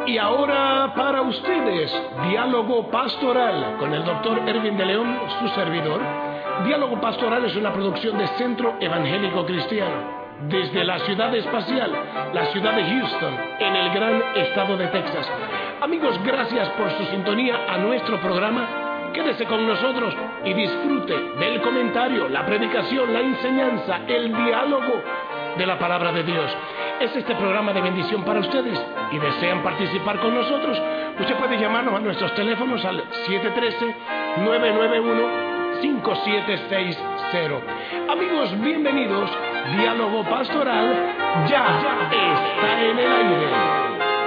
Y ahora para ustedes, Diálogo Pastoral con el Dr. Erwin de León, su servidor. Diálogo Pastoral es una producción de Centro Evangélico Cristiano, desde la ciudad espacial, la ciudad de Houston, en el gran estado de Texas. Amigos, gracias por su sintonía a nuestro programa. Quédese con nosotros y disfrute del comentario, la predicación, la enseñanza, el diálogo de la palabra de Dios. Es este programa de bendición para ustedes y desean participar con nosotros. Usted puede llamarnos a nuestros teléfonos al 713-991-5760. Amigos, bienvenidos. Diálogo Pastoral ya está en el aire.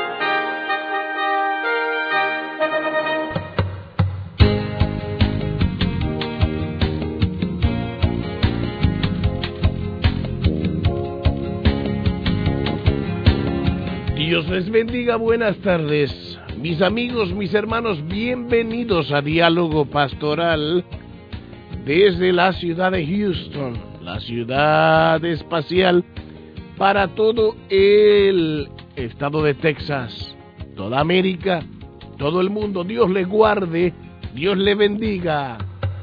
Dios les bendiga, buenas tardes. Mis amigos, mis hermanos, bienvenidos a Diálogo Pastoral desde la ciudad de Houston, la ciudad espacial para todo el estado de Texas, toda América, todo el mundo. Dios le guarde, Dios le bendiga.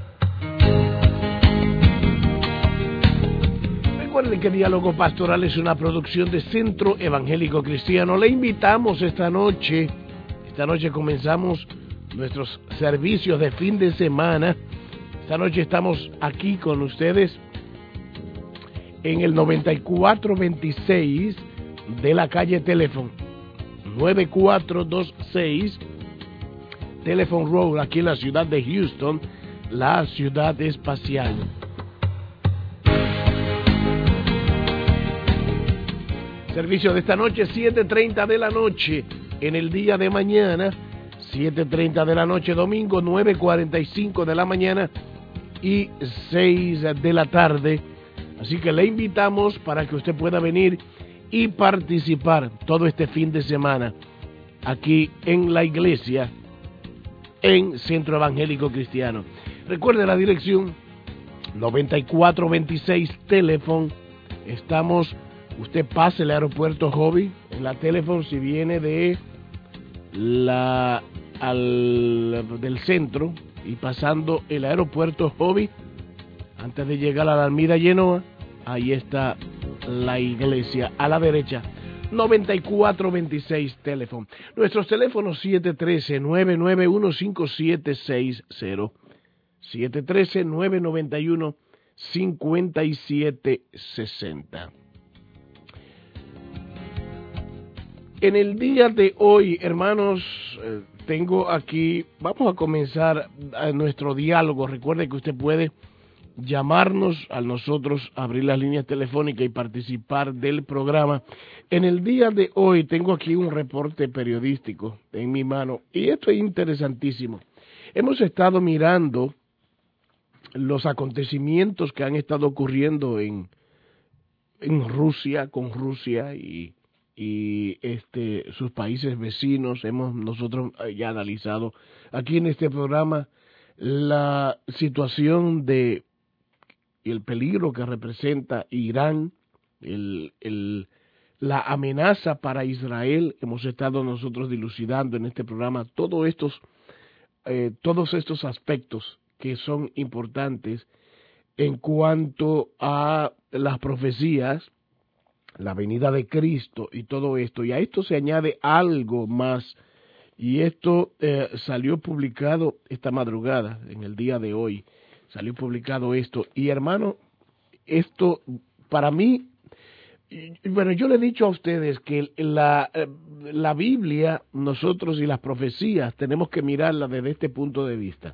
Recuerden que Diálogo Pastoral es una producción de Centro Evangélico Cristiano. Le invitamos esta noche comenzamos nuestros servicios de fin de semana. Esta noche estamos aquí con ustedes en el 9426 de la calle Telephone, 9426 Telephone Road, aquí en la ciudad de Houston, la ciudad espacial. Servicio de esta noche, 7:30 de la noche. En el día de mañana, 7:30 de la noche, domingo, 9:45 de la mañana y 6 de la tarde. Así que le invitamos para que usted pueda venir y participar todo este fin de semana aquí en la iglesia, en Centro Evangélico Cristiano. Recuerde la dirección, 9426 Telephone. Usted pase el aeropuerto Hobby en la Telephone si viene del centro y pasando el aeropuerto Hobby antes de llegar a la Almira Genoa. Ahí está la iglesia a la derecha, 9426 Telephone. Nuestros teléfonos 713-991-5760, 713-991-5760. En el día de hoy, hermanos, tengo aquí, vamos a comenzar nuestro diálogo. Recuerde que usted puede llamarnos a nosotros, abrir las líneas telefónicas y participar del programa. En el día de hoy tengo aquí un reporte periodístico en mi mano y esto es interesantísimo. Hemos estado mirando los acontecimientos que han estado ocurriendo en Rusia, con Rusia y sus países vecinos. Hemos nosotros ya analizado aquí en este programa la situación y el peligro que representa Irán, la amenaza para Israel. Hemos estado nosotros dilucidando en este programa todos estos aspectos que son importantes en cuanto a las profecías, la venida de Cristo y todo esto. Y a esto se añade algo más, y esto salió publicado esta madrugada, en el día de hoy, salió publicado esto. Y hermano, esto para mí, bueno, yo le he dicho a ustedes que la Biblia, nosotros y las profecías, tenemos que mirarla desde este punto de vista.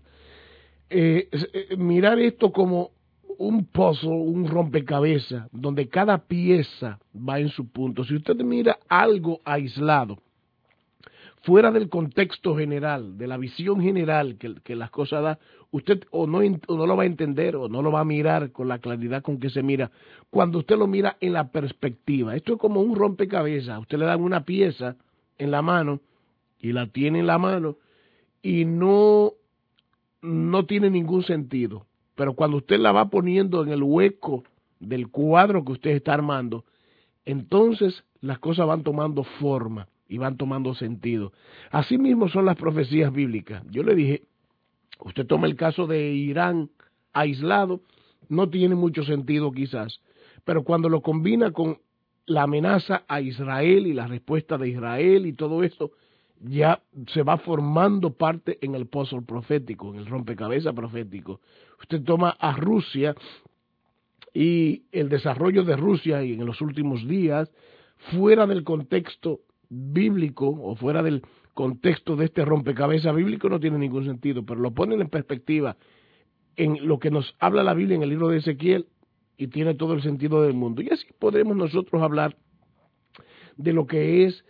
Mirar esto como un puzzle, un rompecabezas, donde cada pieza va en su punto. Si usted mira algo aislado, fuera del contexto general, de la visión general que las cosas dan, usted o no lo va a entender o no lo va a mirar con la claridad con que se mira cuando usted lo mira en la perspectiva. Esto es como un rompecabezas. Usted le dan una pieza en la mano y la tiene en la mano y no tiene ningún sentido. Pero cuando usted la va poniendo en el hueco del cuadro que usted está armando, entonces las cosas van tomando forma. y van tomando sentido. Así mismo son las profecías bíblicas. Yo le dije, usted toma el caso de Irán aislado, no tiene mucho sentido quizás, pero cuando lo combina con la amenaza a Israel y la respuesta de Israel y todo esto, ya se va formando parte en el puzzle profético, en el rompecabezas profético. Usted toma a Rusia y el desarrollo de Rusia en los últimos días, fuera del contexto bíblico o fuera del contexto de este rompecabezas bíblico, no tiene ningún sentido, pero lo ponen en perspectiva en lo que nos habla la Biblia en el libro de Ezequiel y tiene todo el sentido del mundo. Y así podremos nosotros hablar de lo que es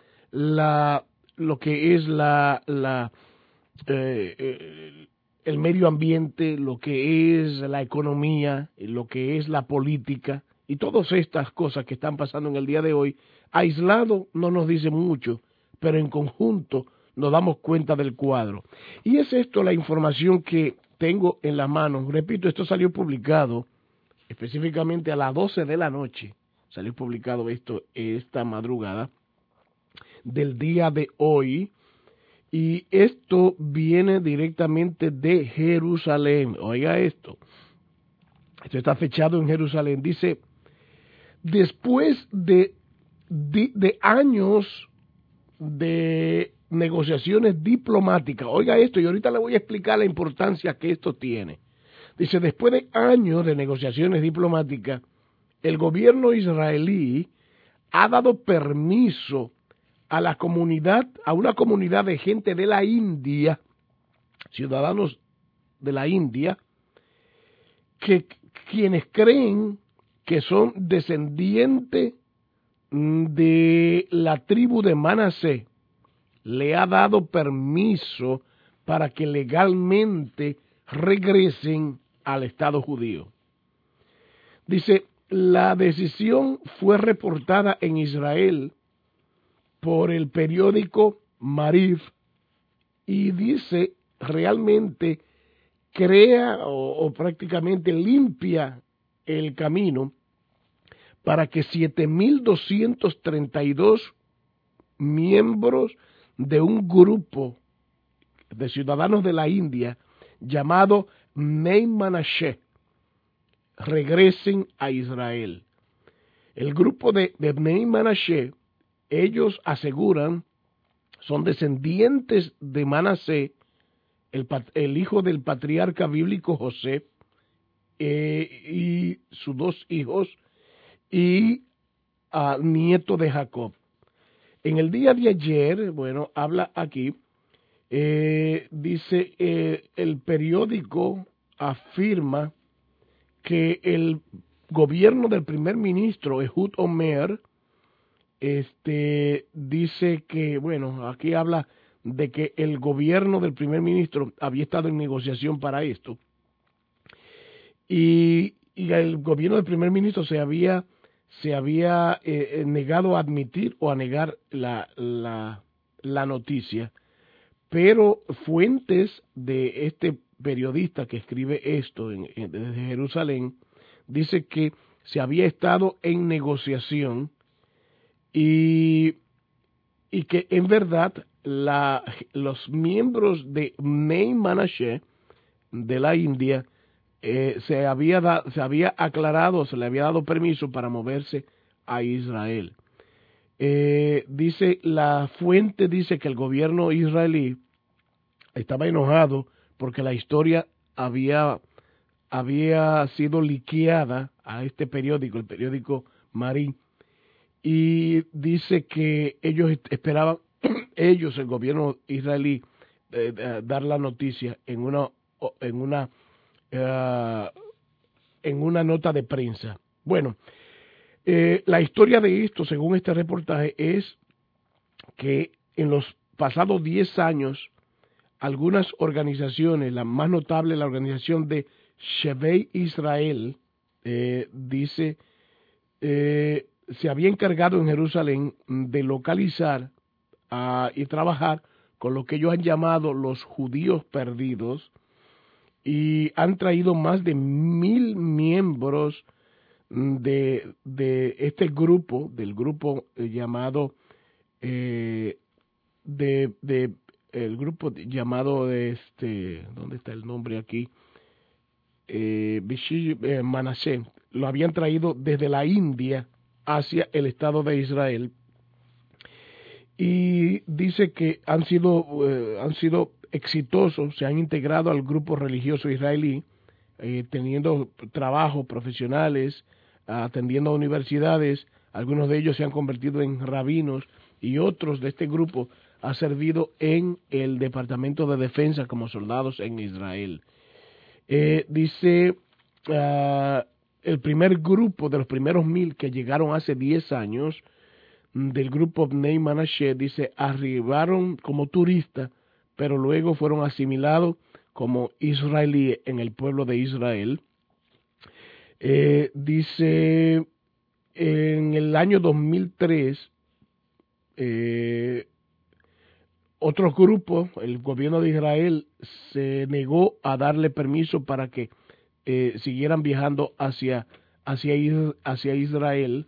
el medio ambiente, lo que es la economía, lo que es la política y todas estas cosas que están pasando en el día de hoy. Aislado no nos dice mucho, pero en conjunto nos damos cuenta del cuadro. Y es esto la información que tengo en la mano. Repito, esto salió publicado específicamente a las 12 de la noche. Salió publicado esto esta madrugada del día de hoy. Y esto viene directamente de Jerusalén. Oiga esto. Esto está fechado en Jerusalén. Dice, después de años de negociaciones diplomáticas, oiga esto, y ahorita le voy a explicar la importancia que esto tiene. Dice, después de años de negociaciones diplomáticas, el gobierno israelí ha dado permiso a una comunidad de gente de la India, ciudadanos de la India, quienes creen que son descendientes de la tribu de Manasés, le ha dado permiso para que legalmente regresen al Estado judío. Dice, la decisión fue reportada en Israel por el periódico Maariv y dice, realmente crea o prácticamente limpia el camino para que 7.232 miembros de un grupo de ciudadanos de la India llamado Bnei Manashe regresen a Israel. El grupo de Bnei Manashe, ellos aseguran, son descendientes de Manasés, el hijo del patriarca bíblico José, y sus dos hijos, y nieto de Jacob. En el día de ayer, bueno, habla aquí, dice, el periódico afirma que el gobierno del primer ministro, Ehud Omer, dice que, bueno, aquí habla de que el gobierno del primer ministro había estado en negociación para esto y el gobierno del primer ministro se había negado a admitir o a negar la noticia, pero fuentes de este periodista que escribe esto desde Jerusalén dice que se había estado en negociación y que en verdad los miembros de Bnei Manashe de la India se había aclarado, se le había dado permiso para moverse a Israel. Dice, la fuente dice que el gobierno israelí estaba enojado porque la historia había sido liqueada a este periódico, el periódico Marín, y dice que ellos esperaban, el gobierno israelí, dar la noticia en una nota de prensa. Bueno, la historia de esto, según este reportaje, es que en los pasados 10 años, algunas organizaciones, la más notable, la organización de Shevei Israel, dice, se había encargado en Jerusalén de localizar y trabajar con lo que ellos han llamado los judíos perdidos, y han traído más de 1,000 miembros de este grupo, del grupo llamado de el grupo llamado ¿dónde está el nombre aquí? Manasé, lo habían traído desde la India hacia el Estado de Israel, y dice que han sido exitosos, se han integrado al grupo religioso israelí, teniendo trabajos profesionales, atendiendo a universidades. Algunos de ellos se han convertido en rabinos y otros de este grupo han servido en el Departamento de Defensa como soldados en Israel. Dice el primer grupo de los primeros 1000 que llegaron hace 10 años del grupo Bnei Manashe, dice, arribaron como turistas, pero luego fueron asimilados como israelíes en el pueblo de Israel. Dice, en el año 2003, otros grupos, el gobierno de Israel se negó a darle permiso para que siguieran viajando hacia Israel.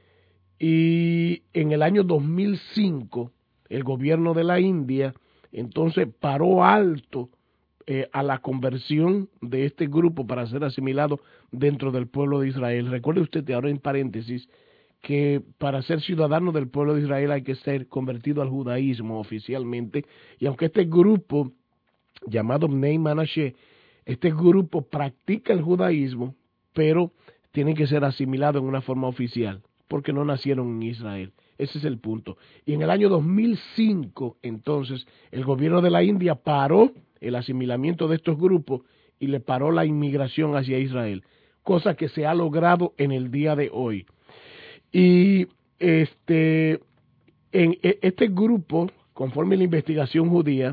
Y en el año 2005, el gobierno de la India entonces paró alto a la conversión de este grupo para ser asimilado dentro del pueblo de Israel. Recuerde usted, ahora en paréntesis, que para ser ciudadano del pueblo de Israel hay que ser convertido al judaísmo oficialmente, y aunque este grupo llamado Bnei Manashe, este grupo practica el judaísmo, pero tienen que ser asimilados en una forma oficial, porque no nacieron en Israel. Ese es el punto. Y en el año 2005, entonces, el gobierno de la India paró el asimilamiento de estos grupos y le paró la inmigración hacia Israel, cosa que se ha logrado en el día de hoy. Y en este grupo, conforme a la investigación judía,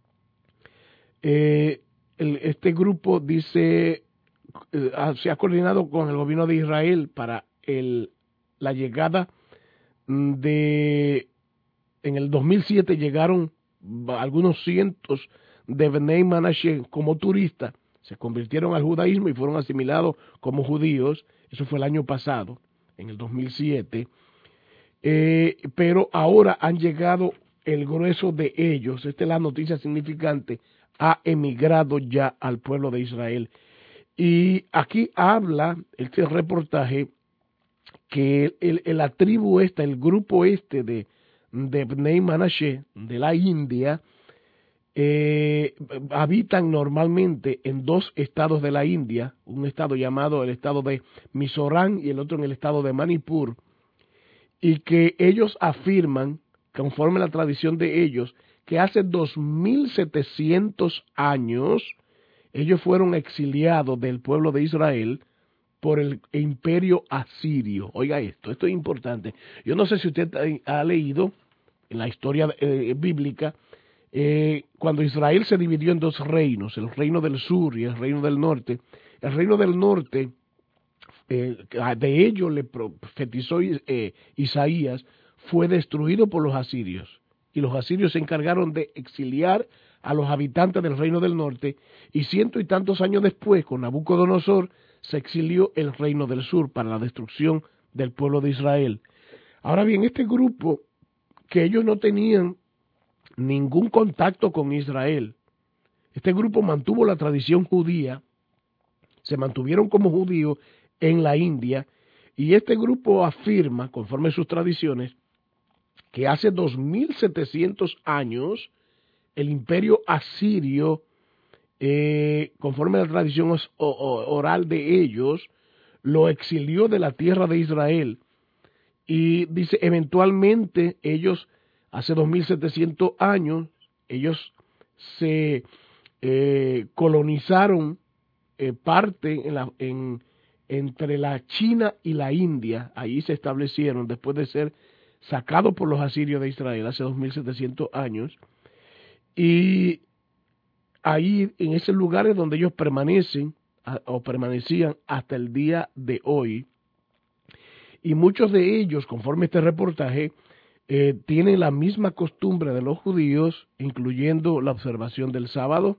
este grupo dice, se ha coordinado con el gobierno de Israel para la llegada en el 2007 llegaron algunos cientos de Bnei Manashe como turistas, se convirtieron al judaísmo y fueron asimilados como judíos. Eso fue el año pasado, en el 2007. Pero ahora han llegado el grueso de ellos, esta es la noticia significante, ha emigrado ya al pueblo de Israel. Y aquí habla este reportaje que la tribu esta, el grupo de Bnei Manashe, de la India, habitan normalmente en 2 estados de la India, un estado llamado el estado de Mizoram y el otro en el estado de Manipur, y que ellos afirman, conforme a la tradición de ellos, que hace 2700 años ellos fueron exiliados del pueblo de Israel por el imperio asirio. Oiga esto es importante. Yo no sé si usted ha leído en la historia bíblica, cuando Israel se dividió en 2 reinos, el reino del sur y el reino del norte. El reino del norte, de ellos le profetizó Isaías, fue destruido por los asirios. Y los asirios se encargaron de exiliar a los habitantes del reino del norte, y 100 y tantos años después, con Nabucodonosor, se exilió el reino del sur para la destrucción del pueblo de Israel. Ahora bien, este grupo, que ellos no tenían ningún contacto con Israel, este grupo mantuvo la tradición judía, se mantuvieron como judíos en la India, y este grupo afirma, conforme a sus tradiciones, que hace 2700 años el imperio asirio, conforme a la tradición oral de ellos, lo exilió de la tierra de Israel. Y dice, eventualmente ellos, hace 2700 años, ellos se colonizaron parte entre la China y la India. Ahí se establecieron después de ser sacados por los asirios de Israel hace 2700 años. Y ahí, en esos lugares donde ellos permanecen o permanecían hasta el día de hoy, y muchos de ellos, conforme a este reportaje, tienen la misma costumbre de los judíos, incluyendo la observación del sábado,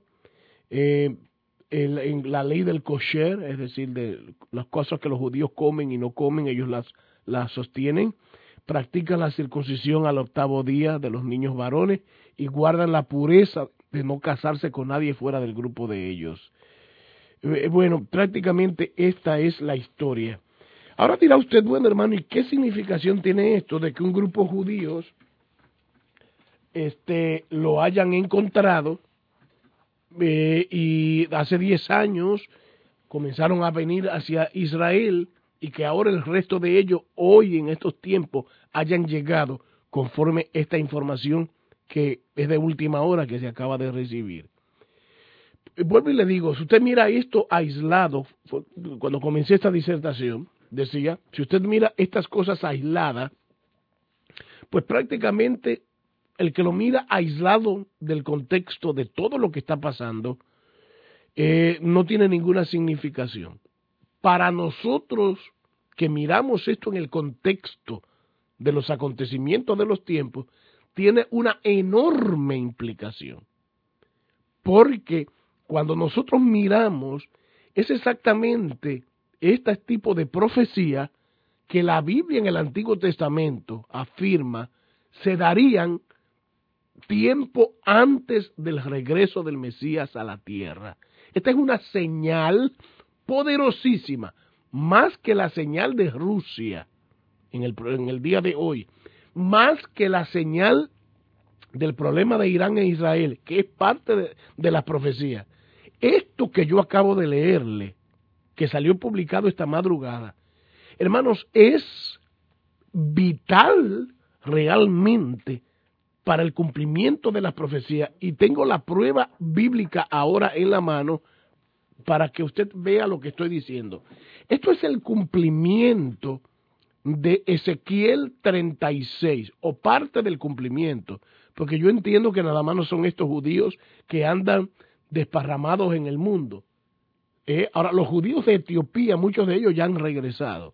en la ley del kosher, es decir, de las cosas que los judíos comen y no comen, ellos las sostienen, practican la circuncisión al 8º día de los niños varones y guardan la pureza de no casarse con nadie fuera del grupo de ellos. Bueno, prácticamente esta es la historia. Ahora dirá usted, bueno hermano, ¿y qué significación tiene esto de que un grupo de judíos lo hayan encontrado y hace 10 años comenzaron a venir hacia Israel y que ahora el resto de ellos hoy en estos tiempos hayan llegado conforme esta información que es de última hora que se acaba de recibir? Vuelvo y le digo, si usted mira esto aislado, cuando comencé esta disertación, decía, si usted mira estas cosas aisladas, pues prácticamente el que lo mira aislado del contexto de todo lo que está pasando, no tiene ninguna significación. Para nosotros que miramos esto en el contexto de los acontecimientos de los tiempos, tiene una enorme implicación. Porque cuando nosotros miramos, es exactamente este tipo de profecía que la Biblia en el Antiguo Testamento afirma se darían tiempo antes del regreso del Mesías a la tierra. Esta es una señal poderosísima, más que la señal de Rusia en el día de hoy, más que la señal del problema de Irán e Israel, que es parte de la profecía. Esto que yo acabo de leerle, que salió publicado esta madrugada, hermanos, es vital realmente para el cumplimiento de la profecía, y tengo la prueba bíblica ahora en la mano para que usted vea lo que estoy diciendo. Esto es el cumplimiento de Ezequiel 36, o parte del cumplimiento, porque yo entiendo que nada más no son estos judíos que andan desparramados en el mundo. Ahora, los judíos de Etiopía, muchos de ellos ya han regresado.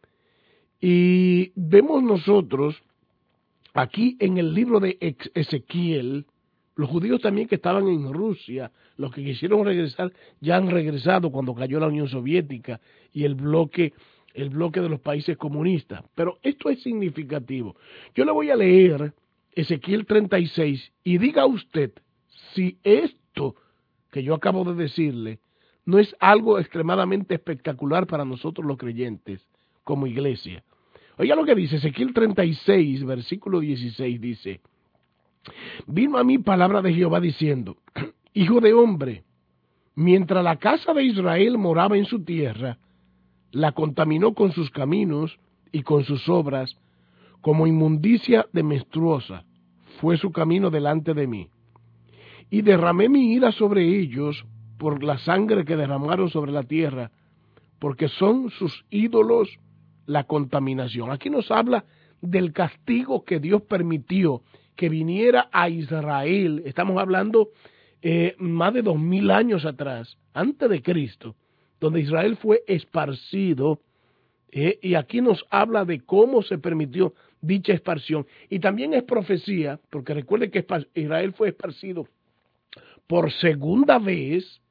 Y vemos nosotros, aquí en el libro de Ezequiel, los judíos también que estaban en Rusia, los que quisieron regresar, ya han regresado cuando cayó la Unión Soviética y el bloque de los países comunistas. Pero esto es significativo. Yo le voy a leer Ezequiel 36 y diga usted si esto que yo acabo de decirle no es algo extremadamente espectacular para nosotros los creyentes como iglesia. Oiga lo que dice Ezequiel 36, versículo 16, dice: vino a mí palabra de Jehová diciendo, hijo de hombre, mientras la casa de Israel moraba en su tierra, la contaminó con sus caminos y con sus obras, como inmundicia de menstruosa, fue su camino delante de mí. Y derramé mi ira sobre ellos por la sangre que derramaron sobre la tierra, porque son sus ídolos la contaminación. Aquí nos habla del castigo que Dios permitió que viniera a Israel. Estamos hablando más de 2000 años atrás, antes de Cristo, donde Israel fue esparcido, y aquí nos habla de cómo se permitió dicha esparción. Y también es profecía, porque recuerde que Israel fue esparcido por segunda vez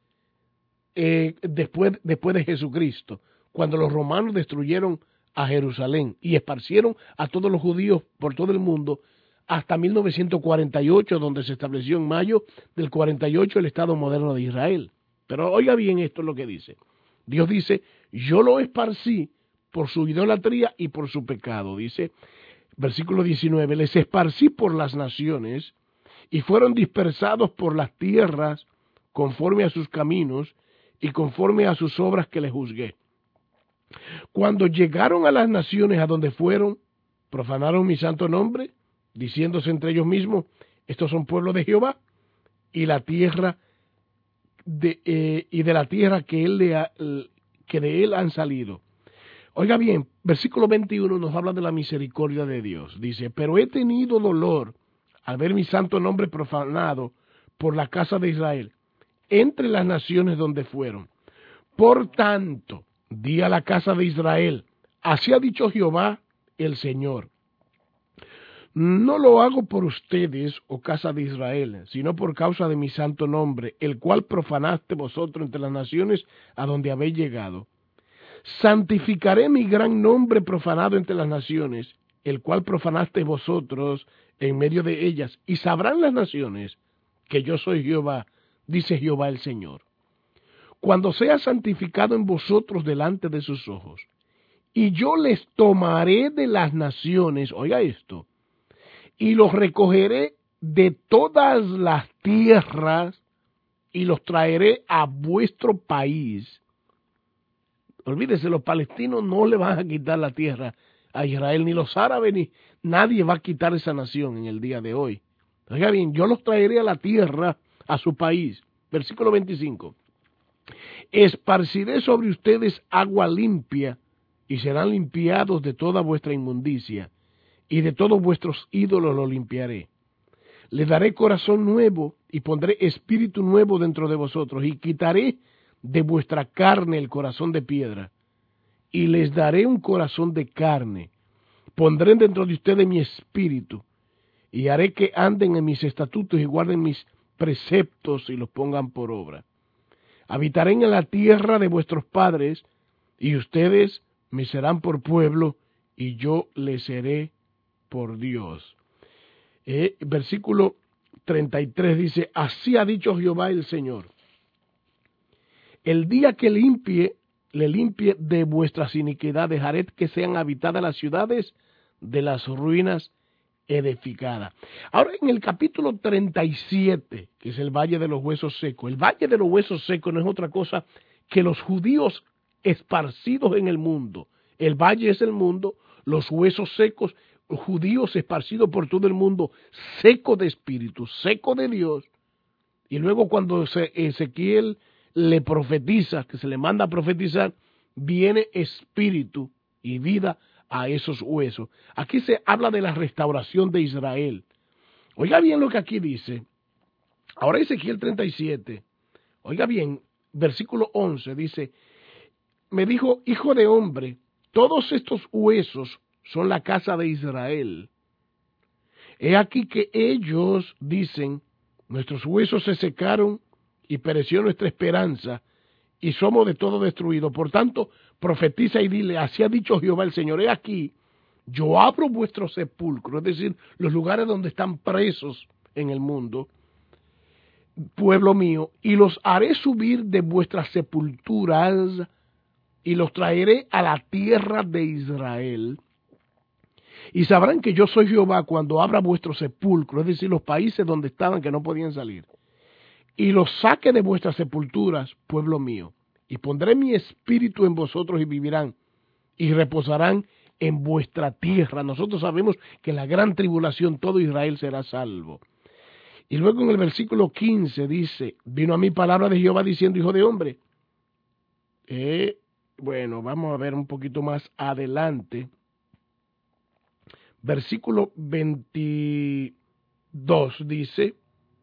después de Jesucristo, cuando los romanos destruyeron a Jerusalén y esparcieron a todos los judíos por todo el mundo hasta 1948, donde se estableció en mayo del 48 el Estado moderno de Israel. Pero oiga bien, esto es lo que dice. Dios dice, yo lo esparcí por su idolatría y por su pecado. Dice, versículo 19, les esparcí por las naciones y fueron dispersados por las tierras conforme a sus caminos y conforme a sus obras que les juzgué. Cuando llegaron a las naciones a donde fueron, profanaron mi santo nombre, diciéndose entre ellos mismos, estos son pueblos de Jehová, y la tierra de la tierra que de él han salido. Oiga bien, versículo 21 nos habla de la misericordia de Dios. Dice, pero he tenido dolor al ver mi santo nombre profanado por la casa de Israel, entre las naciones donde fueron. Por tanto, di a la casa de Israel, así ha dicho Jehová el Señor. No lo hago por ustedes, oh casa de Israel, sino por causa de mi santo nombre, el cual profanaste vosotros entre las naciones a donde habéis llegado. Santificaré mi gran nombre profanado entre las naciones, el cual profanasteis vosotros en medio de ellas, y sabrán las naciones que yo soy Jehová, dice Jehová el Señor. Cuando sea santificado en vosotros delante de sus ojos, y yo les tomaré de las naciones, oiga esto, y los recogeré de todas las tierras, y los traeré a vuestro país. Olvídese, los palestinos no le van a quitar la tierra a Israel, ni los árabes, ni nadie va a quitar esa nación en el día de hoy. Oiga bien, yo los traeré a la tierra, a su país. Versículo 25. Esparciré sobre ustedes agua limpia, y serán limpiados de toda vuestra inmundicia, y de todos vuestros ídolos los limpiaré. Les daré corazón nuevo, y pondré espíritu nuevo dentro de vosotros, y quitaré de vuestra carne el corazón de piedra, y les daré un corazón de carne. Pondré dentro de ustedes mi espíritu, y haré que anden en mis estatutos y guarden mis preceptos y los pongan por obra. Habitaré en la tierra de vuestros padres, y ustedes me serán por pueblo, y yo les seré por Dios. Versículo 33 dice, así ha dicho Jehová el Señor. El día que le limpie de vuestras iniquidades, haré que sean habitadas las ciudades de las ruinas edificadas. Ahora en el capítulo 37, que es el Valle de los Huesos Secos, el Valle de los Huesos Secos no es otra cosa que los judíos esparcidos en el mundo. El valle es el mundo, los huesos secos, judíos esparcidos por todo el mundo, seco de espíritu, seco de Dios. Y luego cuando Ezequiel le profetiza, que se le manda a profetizar, viene espíritu y vida a esos huesos. Aquí se habla de la restauración de Israel. Oiga bien lo que aquí dice. Ahora Ezequiel 37, oiga bien, versículo 11 dice, me dijo, hijo de hombre, todos estos huesos son la casa de Israel. He aquí que ellos dicen, nuestros huesos se secaron y pereció nuestra esperanza, y somos de todo destruidos. Por tanto, profetiza y dile, así ha dicho Jehová el Señor, he aquí, yo abro vuestros sepulcros, es decir, los lugares donde están presos en el mundo, pueblo mío, y los haré subir de vuestras sepulturas, y los traeré a la tierra de Israel. Y sabrán que yo soy Jehová cuando abra vuestros sepulcros, es decir, los países donde estaban que no podían salir, y los saque de vuestras sepulturas, pueblo mío, y pondré mi espíritu en vosotros y vivirán, y reposarán en vuestra tierra. Nosotros sabemos que en la gran tribulación todo Israel será salvo. Y luego en el versículo 15 dice, vino a mí palabra de Jehová diciendo, hijo de hombre. Bueno, vamos a ver un poquito más adelante. Versículo 22 dice,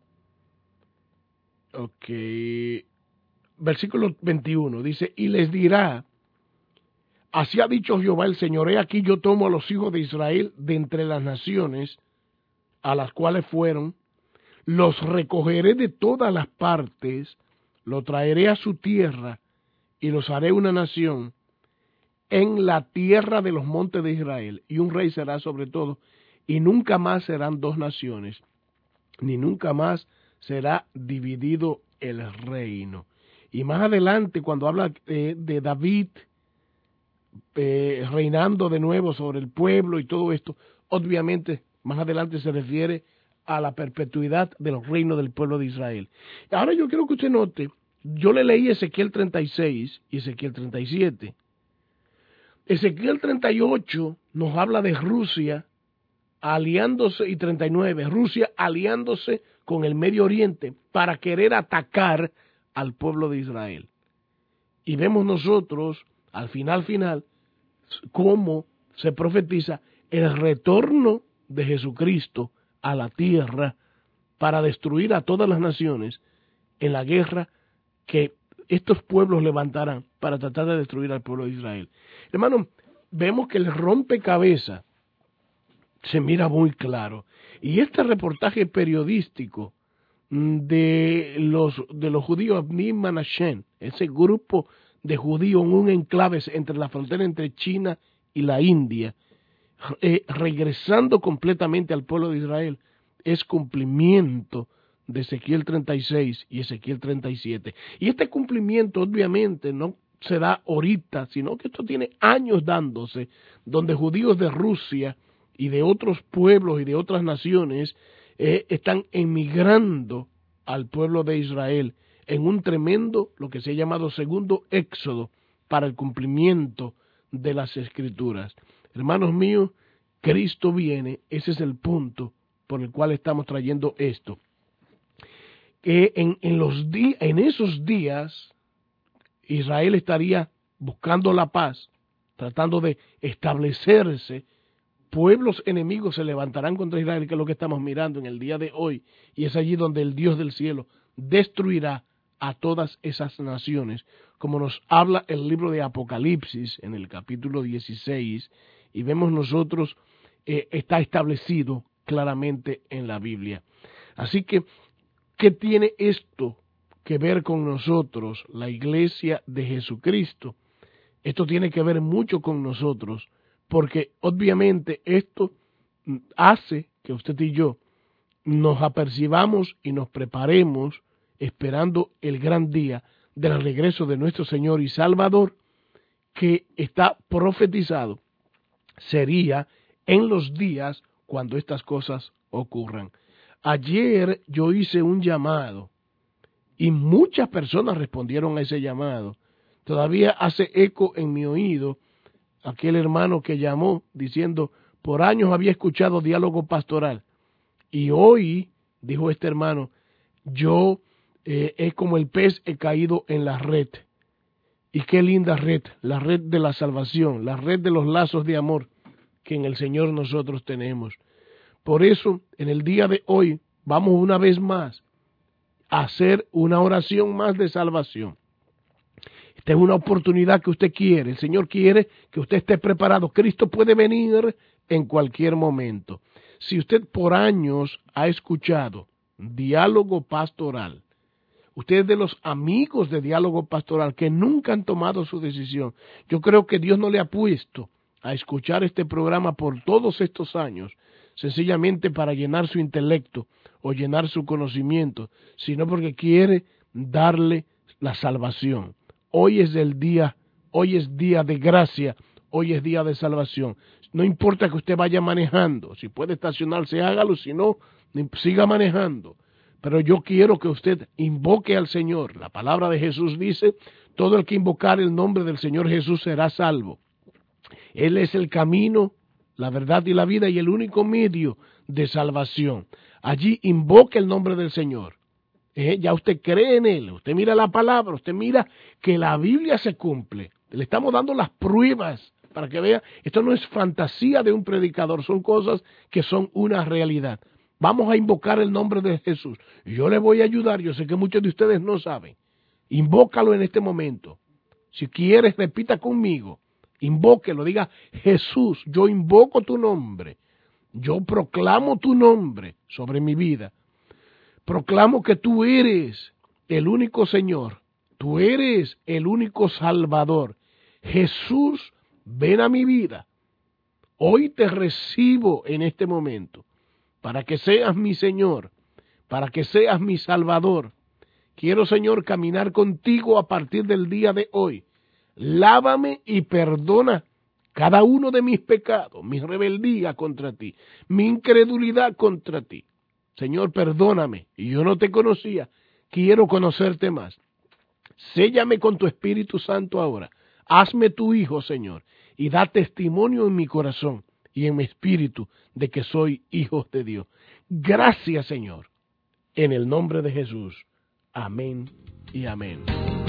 versículo 21 dice, y les dirá, así ha dicho Jehová el Señor, he aquí yo tomo a los hijos de Israel de entre las naciones a las cuales fueron, los recogeré de todas las partes, los traeré a su tierra y los haré una nación en la tierra de los montes de Israel, y un rey será sobre todo, y nunca más serán dos naciones, ni nunca más será dividido el reino. Y más adelante, cuando habla de David reinando de nuevo sobre el pueblo y todo esto, obviamente más adelante se refiere a la perpetuidad de los reinos del pueblo de Israel. Ahora yo quiero que usted note, yo le leí Ezequiel 36 y Ezequiel 37. Ezequiel 38 nos habla de Rusia aliándose, y 39, Rusia aliándose con el Medio Oriente para querer atacar al pueblo de Israel. Y vemos nosotros, al final, cómo se profetiza el retorno de Jesucristo a la tierra para destruir a todas las naciones en la guerra que estos pueblos levantarán para tratar de destruir al pueblo de Israel. Hermano, vemos que el rompecabezas se mira muy claro. Y este reportaje periodístico de los judíos Abni Manashen, ese grupo de judíos en un enclave entre la frontera entre China y la India, regresando completamente al pueblo de Israel, es cumplimiento de Ezequiel 36 y Ezequiel 37. Y este cumplimiento obviamente no se da ahorita, sino que esto tiene años dándose, donde judíos de Rusia y de otros pueblos y de otras naciones están emigrando al pueblo de Israel en un tremendo, lo que se ha llamado segundo éxodo, para el cumplimiento de las Escrituras. Hermanos míos, Cristo viene, ese es el punto por el cual estamos trayendo esto. En esos días, Israel estaría buscando la paz, tratando de establecerse. Pueblos enemigos se levantarán contra Israel, que es lo que estamos mirando en el día de hoy, y es allí donde el Dios del cielo destruirá a todas esas naciones, como nos habla el libro de Apocalipsis en el capítulo 16, y vemos nosotros, está establecido claramente en la Biblia. Así que, ¿qué tiene esto que ver con nosotros, la iglesia de Jesucristo? Esto tiene que ver mucho con nosotros, porque obviamente esto hace que usted y yo nos apercibamos y nos preparemos esperando el gran día del regreso de nuestro Señor y Salvador, que está profetizado, sería en los días cuando estas cosas ocurran. Ayer yo hice un llamado y muchas personas respondieron a ese llamado. Todavía hace eco en mi oído aquel hermano que llamó diciendo, por años había escuchado diálogo pastoral y hoy, dijo este hermano, yo es como el pez he caído en la red. Y qué linda red, la red de la salvación, la red de los lazos de amor que en el Señor nosotros tenemos. Por eso, en el día de hoy, vamos una vez más a hacer una oración más de salvación. Esta es una oportunidad que usted quiere. El Señor quiere que usted esté preparado. Cristo puede venir en cualquier momento. Si usted por años ha escuchado diálogo pastoral, usted es de los amigos de diálogo pastoral que nunca han tomado su decisión, yo creo que Dios no le ha puesto a escuchar este programa por todos estos años, sencillamente para llenar su intelecto o llenar su conocimiento, sino porque quiere darle la salvación. Hoy es día de gracia, hoy es día de salvación. No importa que usted vaya manejando, si puede estacionarse, hágalo, si no, siga manejando. Pero yo quiero que usted invoque al Señor. La palabra de Jesús dice, todo el que invocar el nombre del Señor Jesús será salvo. Él es el camino, la verdad y la vida y el único medio de salvación. Allí invoque el nombre del Señor. Ya usted cree en Él, usted mira la palabra, usted mira que la Biblia se cumple. Le estamos dando las pruebas para que vea, esto no es fantasía de un predicador, son cosas que son una realidad. Vamos a invocar el nombre de Jesús. Yo le voy a ayudar, yo sé que muchos de ustedes no saben. Invócalo en este momento. Si quieres, repita conmigo. Invóquelo, diga, Jesús, yo invoco tu nombre. Yo proclamo tu nombre sobre mi vida. Proclamo que tú eres el único Señor. Tú eres el único Salvador. Jesús, ven a mi vida. Hoy te recibo en este momento. Para que seas mi Señor, para que seas mi Salvador. Quiero, Señor, caminar contigo a partir del día de hoy. Lávame y perdona cada uno de mis pecados, mi rebeldía contra ti, mi incredulidad contra ti. Señor, perdóname, y yo no te conocía, quiero conocerte más. Séllame con tu Espíritu Santo ahora. Hazme tu Hijo, Señor, y da testimonio en mi corazón y en mi espíritu de que soy hijo de Dios. Gracias, Señor, en el nombre de Jesús. Amén y amén.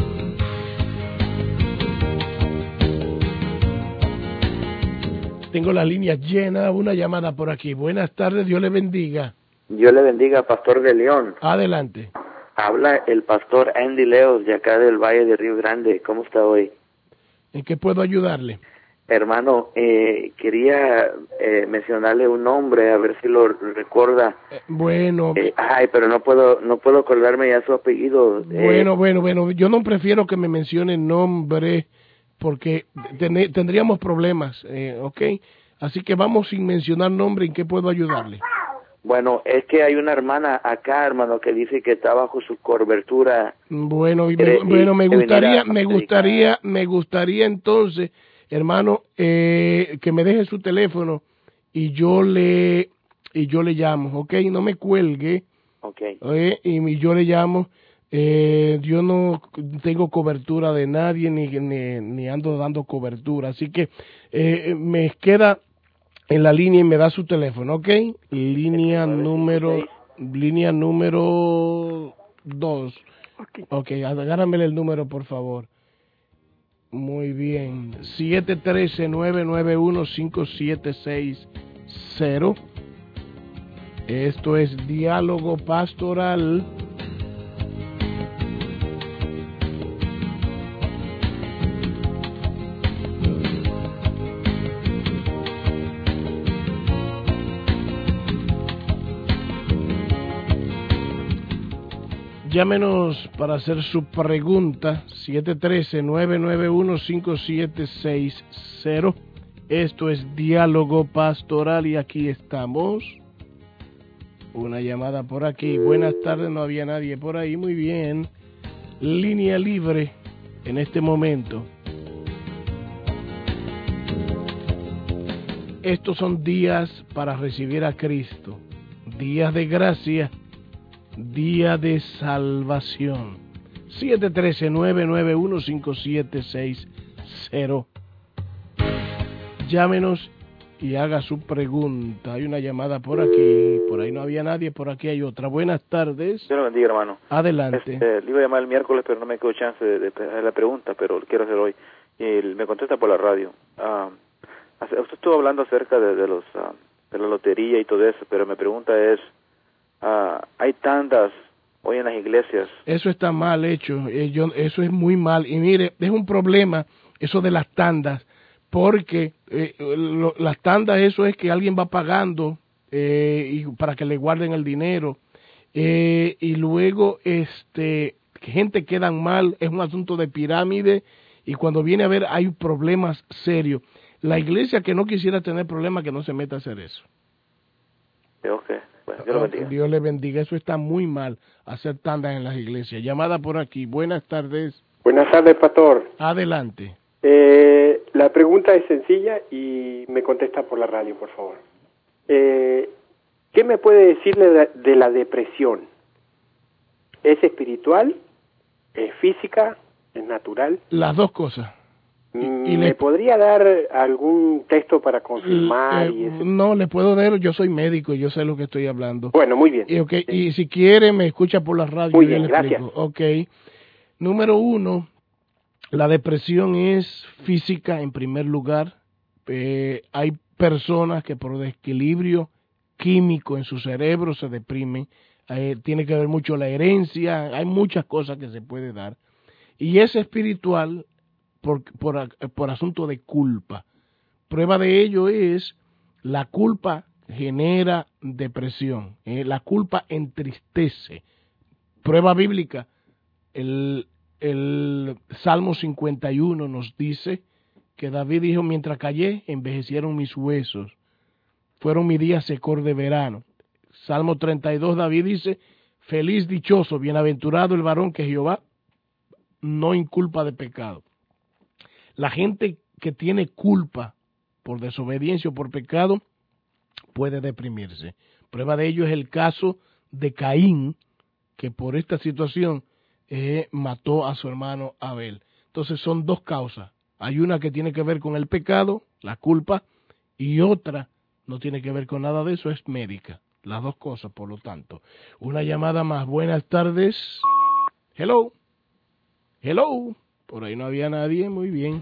Tengo la línea llena, una llamada por aquí. Buenas tardes, Dios le bendiga. Dios le bendiga, Pastor de León. Adelante. Habla el Pastor Andy Leos de acá del Valle de Río Grande. ¿Cómo está hoy? ¿En qué puedo ayudarle? Hermano, quería mencionarle un nombre, a ver si lo recuerda. Bueno. Pero no puedo acordarme ya su apellido. Bueno, yo no prefiero que me mencione nombre porque tendríamos problemas, ¿ok? Así que vamos sin mencionar nombre, ¿en qué puedo ayudarle? Bueno, es que hay una hermana acá, hermano, que dice que está bajo su cobertura. Bueno, me gustaría entonces, hermano, que me deje su teléfono y yo le llamo, ¿ok? No me cuelgue. Okay. Y yo le llamo. Yo no tengo cobertura de nadie ni ando dando cobertura, así que me queda en la línea y me da su teléfono, ¿ok? Línea número 2. Ok, agárrame el número, por favor. Muy bien. 713-991-5760. Esto es Diálogo Pastoral. Llámenos para hacer su pregunta, 713-991-5760. Esto es Diálogo Pastoral y aquí estamos. Una llamada por aquí. Buenas tardes, no había nadie por ahí. Muy bien. Línea libre en este momento. Estos son días para recibir a Cristo. Días de gracia. Día de salvación. 713-991-5760. Llámenos y haga su pregunta. Hay una llamada por aquí. Por ahí no había nadie, por aquí hay otra. Buenas tardes. Dios lo bendiga, hermano. Adelante. Le iba a llamar el miércoles, pero no me quedó chance de hacer la pregunta, pero quiero hacer hoy. Y me contesta por la radio. Usted estuvo hablando acerca de la lotería y todo eso, pero mi pregunta es, hay tandas hoy en las iglesias. Eso está mal hecho, eso es muy mal. Y mire, es un problema eso de las tandas, porque las tandas, eso es que alguien va pagando y para que le guarden el dinero, y luego que gente quedan mal, es un asunto de pirámide, y cuando viene a ver hay problemas serios. La iglesia que no quisiera tener problemas, que no se meta a hacer eso. Okay. Bueno, Dios lo bendiga. Dios le bendiga. Eso está muy mal, hacer tandas en las iglesias. Llamada por aquí. Buenas tardes. Buenas tardes, pastor. Adelante. La pregunta es sencilla y me contesta por la radio, por favor. ¿Qué me puede decir de la depresión? ¿Es espiritual? ¿Es física? ¿Es natural? Las dos cosas. ¿Me podría dar algún texto para confirmar? No, le puedo dar, yo soy médico y yo sé lo que estoy hablando. Bueno, muy bien. Y si quiere, me escucha por la radio. Muy bien, gracias. Número 1, la depresión es física en primer lugar. Hay personas que por desequilibrio químico en su cerebro se deprimen. Tiene que ver mucho la herencia, hay muchas cosas que se puede dar. Y es espiritual por asunto de culpa. Prueba de ello es la culpa genera depresión. La culpa entristece. Prueba bíblica, el Salmo 51 nos dice que David dijo: mientras callé, envejecieron mis huesos, fueron mis días secor de verano. Salmo 32, David dice: feliz, dichoso, bienaventurado el varón que Jehová no inculpa de pecado. La gente que tiene culpa por desobediencia o por pecado puede deprimirse. Prueba de ello es el caso de Caín, que por esta situación mató a su hermano Abel. Entonces son dos causas. Hay una que tiene que ver con el pecado, la culpa, y otra no tiene que ver con nada de eso, es médica. Las dos cosas, por lo tanto. Una llamada más. Buenas tardes. Hello. Hello. Por ahí no había nadie, muy bien.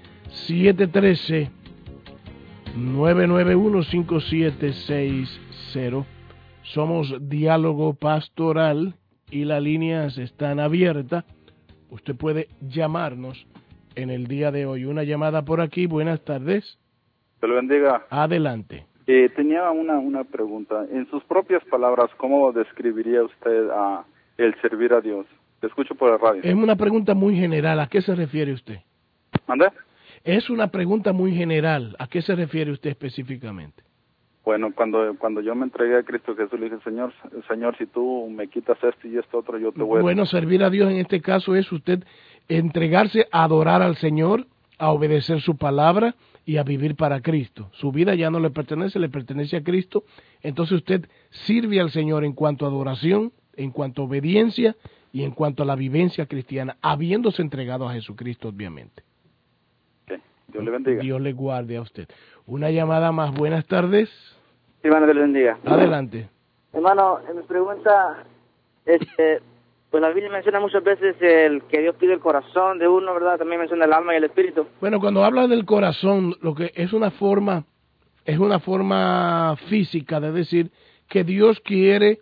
713-991-5760. Somos Diálogo Pastoral y las líneas están abiertas. Usted puede llamarnos en el día de hoy. Una llamada por aquí. Buenas tardes. Dios lo bendiga. Adelante. Tenía una pregunta. En sus propias palabras, ¿cómo describiría usted el servir a Dios? Te escucho por la radio. Es una pregunta muy general. ¿A qué se refiere usted? ¿Anda? Es una pregunta muy general. ¿A qué se refiere usted específicamente? Bueno, cuando yo me entregué a Cristo Jesús, le dije, Señor, si tú me quitas esto y esto otro, yo te voy a... Bueno, servir a Dios en este caso es usted entregarse a adorar al Señor, a obedecer su palabra y a vivir para Cristo. Su vida ya no le pertenece a Cristo. Entonces usted sirve al Señor en cuanto a adoración, en cuanto a obediencia y en cuanto a la vivencia cristiana, habiéndose entregado a Jesucristo, obviamente. Okay. Dios le bendiga. Dios le guarde a usted. Una llamada más. Buenas tardes. Sí, hermano, Dios le bendiga. Adelante. Hermano, en mi pregunta, pues la Biblia menciona muchas veces el que Dios pide el corazón de uno, ¿verdad? También menciona el alma y el espíritu. Bueno, cuando habla del corazón, lo que es una forma física de decir que Dios quiere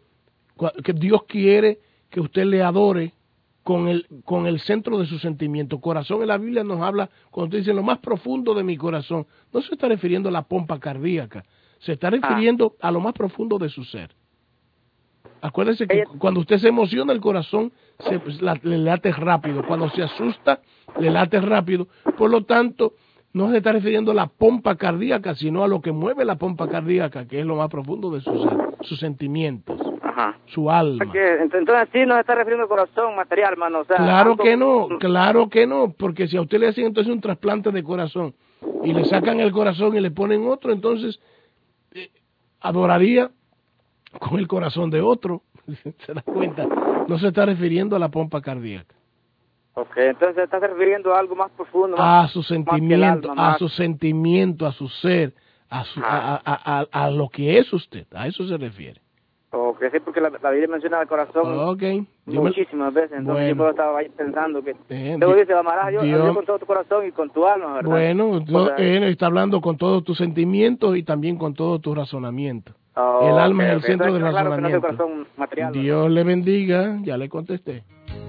que usted le adore con el centro de su sentimiento. Corazón en la Biblia nos habla, cuando usted dice lo más profundo de mi corazón, no se está refiriendo a la pompa cardíaca, se está refiriendo a lo más profundo de su ser. Acuérdese que cuando usted se emociona, el corazón le late rápido. Cuando se asusta, le late rápido. Por lo tanto, no se está refiriendo a la pompa cardíaca, sino a lo que mueve la pompa cardíaca, que es lo más profundo de su ser, sus sentimientos, su alma. Entonces sí nos está refiriendo al corazón material, hermano. O sea, claro que no, porque si a usted le hacen entonces un trasplante de corazón y le sacan el corazón y le ponen otro, entonces adoraría con el corazón de otro. ¿Se da cuenta? No se está refiriendo a la pompa cardíaca. Ok, entonces se está refiriendo a algo más profundo. A su sentimiento, a su sentimiento, a su ser, a lo que es usted. A eso se refiere. Ok, sí, porque la Biblia menciona el corazón muchísimas veces. Entonces yo estaba ahí pensando que luego dice, amarás a Dios con todo tu corazón y con tu alma, ¿verdad? Bueno, Él está hablando con todos tus sentimientos y también con todos tus razonamientos. El alma es el centro del razonamiento. Material, Dios le bendiga, ya le contesté.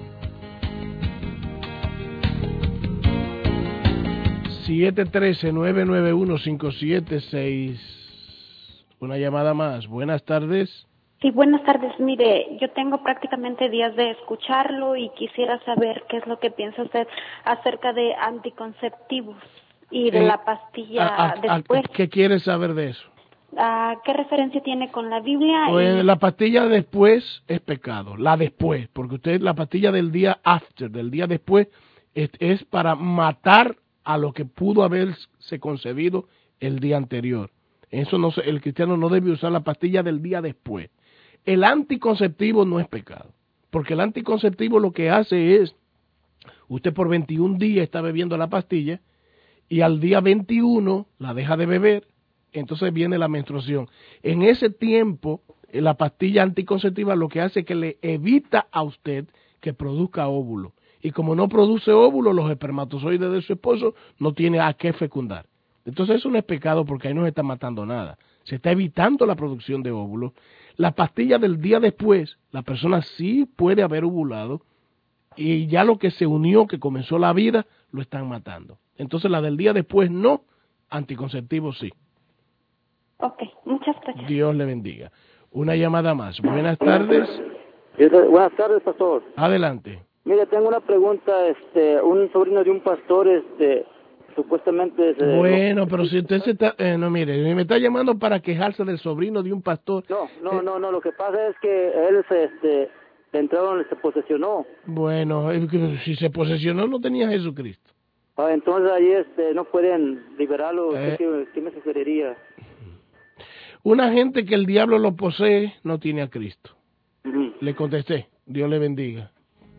(713-991-5766). Una llamada más. Buenas tardes. Sí, buenas tardes. Mire, yo tengo prácticamente días de escucharlo y quisiera saber qué es lo que piensa usted acerca de anticonceptivos y de la pastilla después. ¿Qué quiere saber de eso? ¿Qué referencia tiene con la Biblia? Pues la pastilla después es pecado, la después, porque usted la pastilla del día after, del día después, es para matar a lo que pudo haberse concebido el día anterior. Eso no, el cristiano no debe usar la pastilla del día después. El anticonceptivo no es pecado, porque el anticonceptivo lo que hace es, usted por 21 días está bebiendo la pastilla y al día 21 la deja de beber, entonces viene la menstruación. En ese tiempo, la pastilla anticonceptiva lo que hace es que le evita a usted que produzca óvulo. Y como no produce óvulo, los espermatozoides de su esposo no tiene a qué fecundar. Entonces eso no es pecado porque ahí no se está matando nada. Se está evitando la producción de óvulos. La pastilla del día después, la persona sí puede haber ovulado y ya lo que se unió, que comenzó la vida, lo están matando. Entonces la del día después no, anticonceptivo sí. Ok, muchas gracias. Dios le bendiga. Una llamada más. Buenas tardes. Buenas tardes, pastor. Adelante. Mire, tengo una pregunta. Un sobrino de un pastor, supuestamente... Bueno, pero si usted se está... no, mire, me está llamando para quejarse del sobrino de un pastor. No, lo que pasa es que él se posesionó. Bueno, si se posesionó no tenía a Jesucristo. Entonces ahí no pueden liberarlo. ¿Qué me sugeriría? Una gente que el diablo lo posee no tiene a Cristo. Le contesté. Dios le bendiga.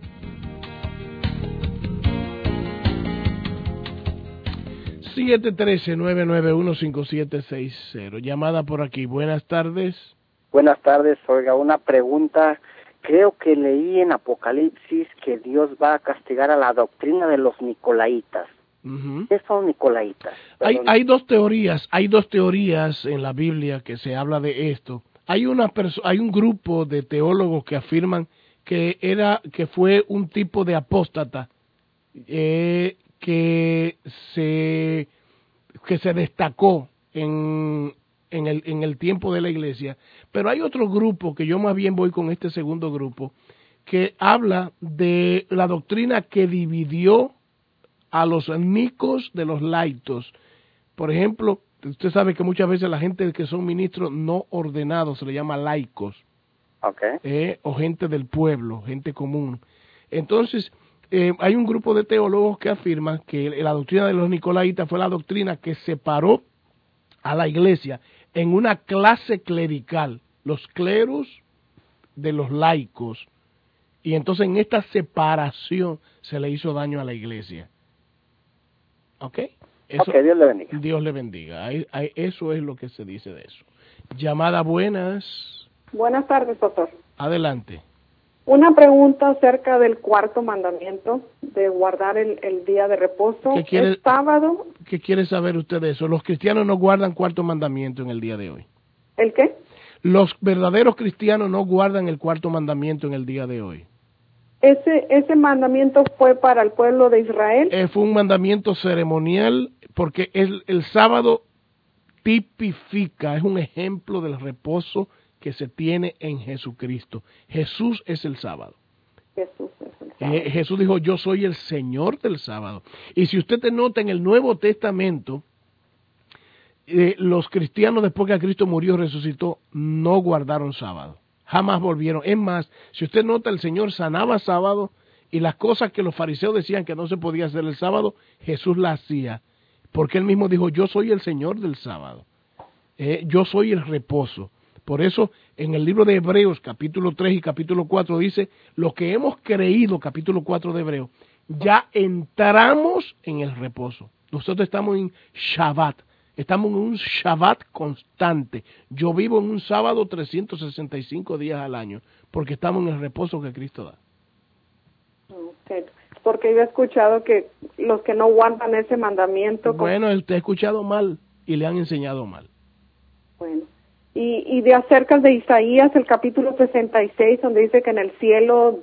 (713-991-5760). Llamada por aquí. Buenas tardes. Buenas tardes. Oiga, una pregunta. Creo que leí en Apocalipsis que Dios va a castigar a la doctrina de los nicolaitas. ¿Qué son nicolaitas? Hay dos teorías en la Biblia que se habla de esto. Hay un grupo de teólogos que afirman que fue un tipo de apóstata que se destacó en el tiempo de la iglesia, pero hay otro grupo que yo más bien voy con este segundo grupo que habla de la doctrina que dividió a los nicos de los laitos. Por ejemplo, usted sabe que muchas veces la gente que son ministros no ordenados se le llama laicos. Okay. O gente del pueblo, gente común. Entonces, hay un grupo de teólogos que afirman que la doctrina de los nicolaitas fue la doctrina que separó a la iglesia en una clase clerical, los cleros de los laicos, y entonces en esta separación se le hizo daño a la iglesia. ¿Ok? Eso, Dios le bendiga. Dios le bendiga. Eso es lo que se dice de eso. Llamada, buenas. Buenas tardes, doctor. Adelante. Una pregunta acerca del cuarto mandamiento, de guardar el día de reposo. ¿Es sábado? ¿Qué quiere saber usted de eso? Los cristianos no guardan cuarto mandamiento en el día de hoy. ¿El qué? Los verdaderos cristianos no guardan el cuarto mandamiento en el día de hoy. ¿Ese mandamiento fue para el pueblo de Israel? Fue un mandamiento ceremonial porque el sábado tipifica, es un ejemplo del reposo que se tiene en Jesucristo. Jesús es el sábado. Jesús dijo, yo soy el Señor del sábado. Y si usted te nota en el Nuevo Testamento, los cristianos después que Cristo murió y resucitó, no guardaron sábado. Jamás volvieron. Es más, si usted nota, el Señor sanaba sábado y las cosas que los fariseos decían que no se podía hacer el sábado, Jesús las hacía. Porque Él mismo dijo, yo soy el Señor del sábado. Yo soy el reposo. Por eso, en el libro de Hebreos, capítulo 3 y capítulo 4, dice, lo que hemos creído, capítulo 4 de Hebreos, ya entramos en el reposo. Nosotros estamos en Shabbat. Estamos en un Shabbat constante. Yo vivo en un sábado 365 días al año, porque estamos en el reposo que Cristo da. Okay. Porque yo he escuchado que los que no guardan ese mandamiento... Bueno, usted ha escuchado mal y le han enseñado mal. Bueno. Y de acerca de Isaías, el capítulo 66, donde dice que en el cielo,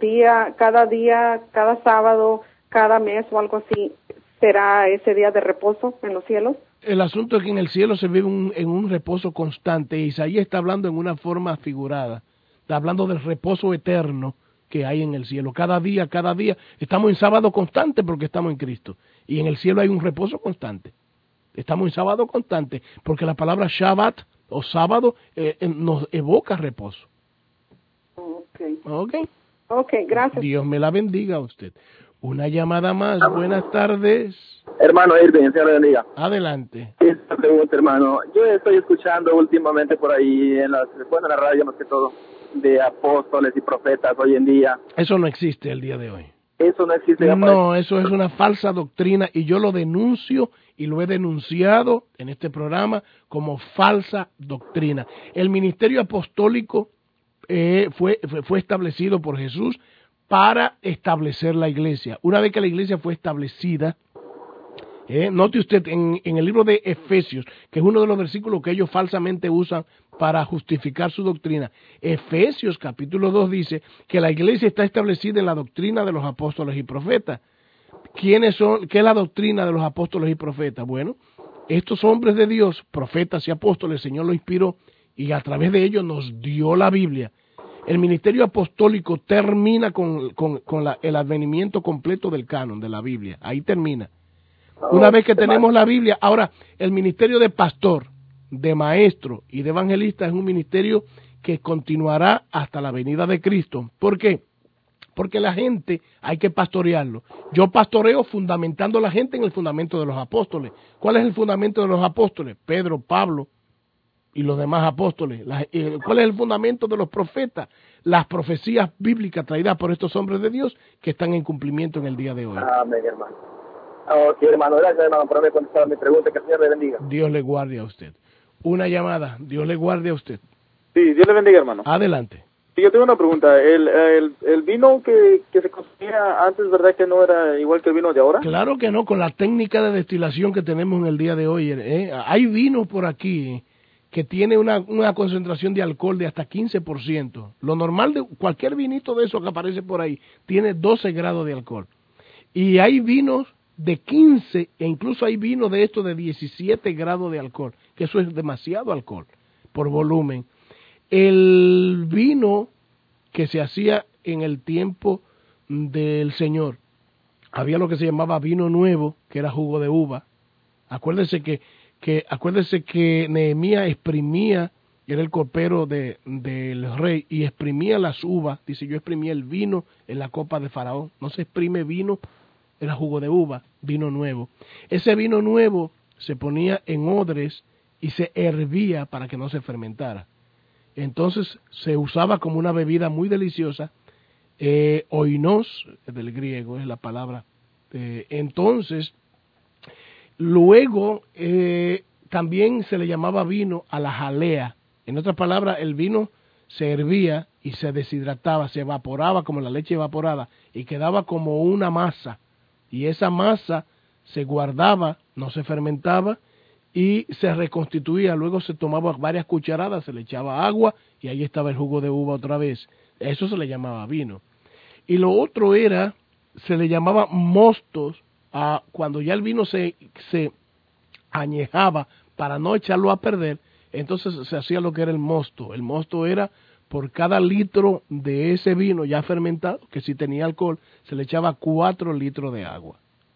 cada sábado, cada mes o algo así, será ese día de reposo en los cielos. El asunto es que en el cielo se vive en un reposo constante. Isaías está hablando en una forma figurada. Está hablando del reposo eterno que hay en el cielo. Cada día, estamos en sábado constante porque estamos en Cristo. Y en el cielo hay un reposo constante. Estamos en sábado constante porque la palabra Shabbat o sábado nos evoca reposo. Ok, gracias. Dios me la bendiga a usted. Una llamada más. Buenas tardes. Hermano Irving, Señor le bendiga. Adelante. Esta pregunta, hermano. Yo estoy escuchando últimamente por ahí en la radio más que todo, de apóstoles y profetas hoy en día. Eso no existe el día de hoy. Eso no existe. No, eso es una falsa doctrina y yo lo denuncio y lo he denunciado en este programa como falsa doctrina. El ministerio apostólico fue establecido por Jesús para establecer la iglesia. Una vez que la iglesia fue establecida, note usted en el libro de Efesios, que es uno de los versículos que ellos falsamente usan para justificar su doctrina. Efesios capítulo 2 dice que la iglesia está establecida en la doctrina de los apóstoles y profetas. ¿Quiénes son? ¿Qué es la doctrina de los apóstoles y profetas? Bueno, estos hombres de Dios, profetas y apóstoles, el Señor los inspiró y a través de ellos nos dio la Biblia. El ministerio apostólico termina con el advenimiento completo del canon de la Biblia. Ahí termina. Una vez que tenemos la Biblia, ahora el ministerio de pastor, de maestro y de evangelista es un ministerio que continuará hasta la venida de Cristo. ¿Por qué? Porque la gente hay que pastorearlo. Yo pastoreo fundamentando a la gente en el fundamento de los apóstoles. ¿Cuál es el fundamento de los apóstoles? Pedro, Pablo y los demás apóstoles. ¿Cuál es el fundamento de los profetas? Las profecías bíblicas traídas por estos hombres de Dios que están en cumplimiento en el día de hoy. Amén, hermano. Ok, hermano, gracias, hermano, por haberme contestado mi pregunta. Que el Señor le bendiga. Dios le guarde a usted. Una llamada. Dios le guarde a usted. Sí, Dios le bendiga, hermano. Adelante. Sí, yo tengo una pregunta. El vino que se consumía antes, ¿verdad que no era igual que el vino de ahora? Claro que no, con la técnica de destilación que tenemos en el día de hoy. Hay vino por aquí que tiene una concentración de alcohol de hasta 15%. Lo normal de cualquier vinito de eso que aparece por ahí tiene 12 grados de alcohol. Y hay vinos de 15 e incluso hay vinos de estos de 17 grados de alcohol, que eso es demasiado alcohol por volumen. El vino que se hacía en el tiempo del Señor había lo que se llamaba vino nuevo, que era jugo de uva. Acuérdese que Nehemías exprimía, era el copero del rey, y exprimía las uvas. Dice, yo exprimía el vino en la copa de Faraón. No se exprime vino, era jugo de uva, vino nuevo. Ese vino nuevo se ponía en odres y se hervía para que no se fermentara. Entonces se usaba como una bebida muy deliciosa. Oinos, del griego es la palabra. Entonces, luego también se le llamaba vino a la jalea. En otras palabras, el vino se hervía y se deshidrataba, se evaporaba como la leche evaporada y quedaba como una masa. Y esa masa se guardaba, no se fermentaba y se reconstituía. Luego se tomaba varias cucharadas, se le echaba agua y ahí estaba el jugo de uva otra vez. Eso se le llamaba vino. Y lo otro era, se le llamaba mostos, cuando ya el vino se añejaba para no echarlo a perder, entonces se hacía lo que era el mosto. El mosto era por cada litro de ese vino ya fermentado, que si tenía alcohol, se le echaba 4 litros de agua.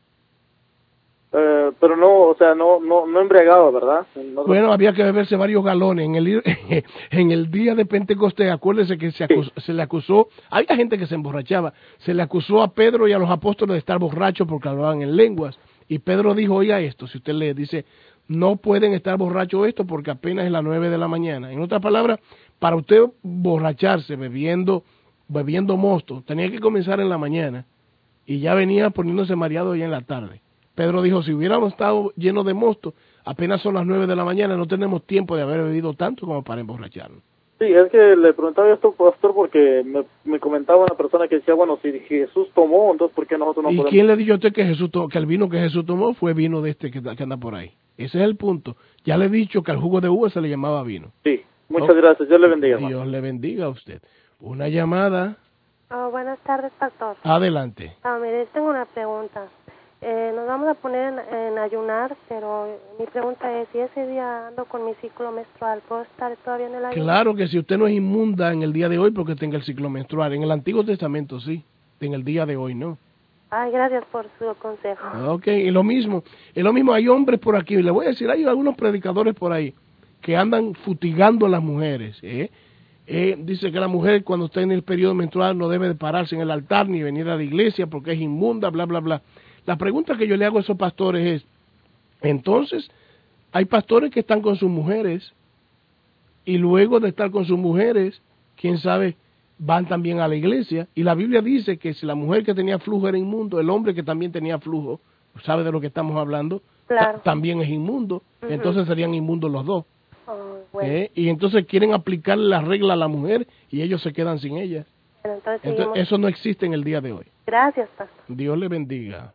Pero no, o sea, no embriagado, ¿verdad? Bueno, había que beberse varios galones. En el día de Pentecostés, acuérdese que se le acusó, había gente que se emborrachaba, se le acusó a Pedro y a los apóstoles de estar borrachos porque hablaban en lenguas. Y Pedro dijo, oiga esto, si usted lee, dice, no pueden estar borrachos esto porque apenas es las 9 de la mañana. En otras palabras, para usted borracharse bebiendo mosto, tenía que comenzar en la mañana y ya venía poniéndose mareado ya en la tarde. Pedro dijo, si hubiéramos estado llenos de mosto, apenas son las 9 de la mañana, no tenemos tiempo de haber bebido tanto como para emborracharnos. Sí, es que le preguntaba esto, pastor, porque me comentaba una persona que decía, bueno, si Jesús tomó, entonces ¿por qué nosotros no podemos? ¿Y quién le dijo a usted que el vino que Jesús tomó fue vino de este que anda por ahí? Ese es el punto. Ya le he dicho que al jugo de uva se le llamaba vino. Sí, muchas gracias. Dios le bendiga. Dios le bendiga a usted. Una llamada. Buenas tardes, pastor. Adelante. Mire, tengo una pregunta. Nos vamos a poner en ayunar, pero mi pregunta es, si ese día ando con mi ciclo menstrual, ¿puedo estar todavía en el ayuno? Claro que si usted no es inmunda en el día de hoy porque tenga el ciclo menstrual. En el Antiguo Testamento sí, en el día de hoy no. Ay, gracias por su consejo. Ok, y lo mismo, hay hombres por aquí, le voy a decir, hay algunos predicadores por ahí que andan futigando a las mujeres, dice que la mujer cuando está en el periodo menstrual no debe de pararse en el altar ni venir a la iglesia porque es inmunda, bla, bla, bla. La pregunta que yo le hago a esos pastores es, entonces, hay pastores que están con sus mujeres y luego de estar con sus mujeres, quién sabe, van también a la iglesia. Y la Biblia dice que si la mujer que tenía flujo era inmundo, el hombre que también tenía flujo, ¿sabe de lo que estamos hablando? Claro. También es inmundo. Uh-huh. Entonces serían inmundos los dos. Bueno. Y entonces quieren aplicarle la regla a la mujer y ellos se quedan sin ella. Bueno, entonces eso no existe en el día de hoy. Gracias, pastor. Dios le bendiga.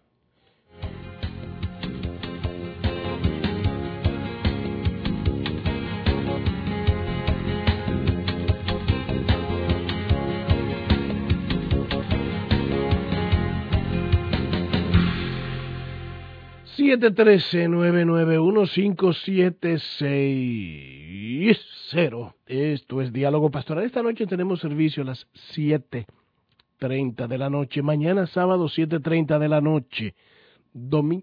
Siete 991-576-0. Esto es Diálogo Pastoral. Esta noche tenemos servicio a las 7:30 de la noche. Mañana sábado 7:30 de la noche. Domingos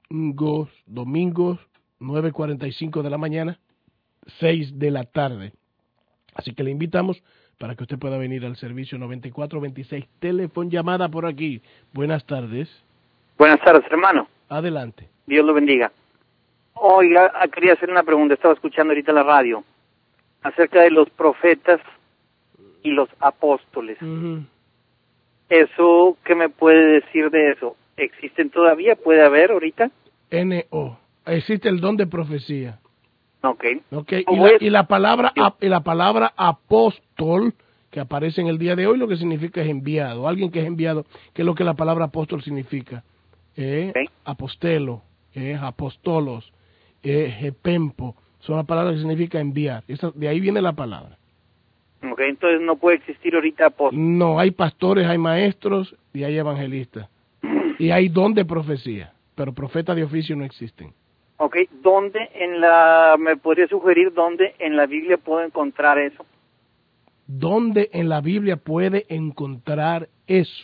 9:45 de la mañana, 6 de la tarde. Así que le invitamos para que usted pueda venir al servicio 9426. Teléfono llamada por aquí. Buenas tardes. Buenas tardes, hermano. Adelante. Dios lo bendiga. Oiga, quería hacer una pregunta. Estaba escuchando ahorita la radio acerca de los profetas y los apóstoles. Uh-huh. ¿Eso qué me puede decir de eso? ¿Existen todavía? ¿Puede haber ahorita? N-O. Existe el don de profecía. Okay. Y la palabra apóstol que aparece en el día de hoy lo que significa es enviado. Alguien que es enviado, que es lo que la palabra apóstol significa. Apostelo, apóstolos, jepempo, son las palabras que significa enviar. De ahí viene la palabra. Okay, entonces no puede existir ahorita apóstol. No, hay pastores, hay maestros y hay evangelistas. Y hay don de profecía, pero profetas de oficio no existen. Okay, me podría sugerir dónde en la Biblia puedo encontrar eso? ¿Dónde en la Biblia puede encontrar eso?